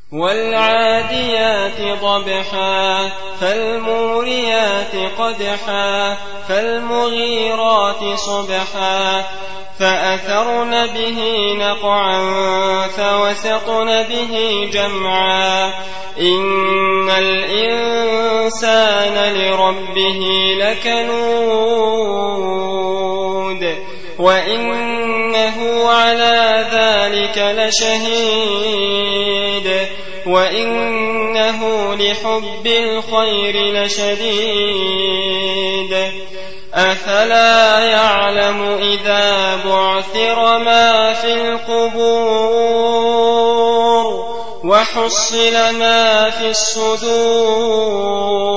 والعاديات ضبحا فالموريات قدحا فالمغيرات صبحا فأثرن به نقعا فوسطن به جمعا إن الإنسان لربه لكنود وإنه على ذلك لشهيد وإنه لحب الخير لشديد أفلا يعلم إذا بعثر ما في القبور وحصل ما في الصدور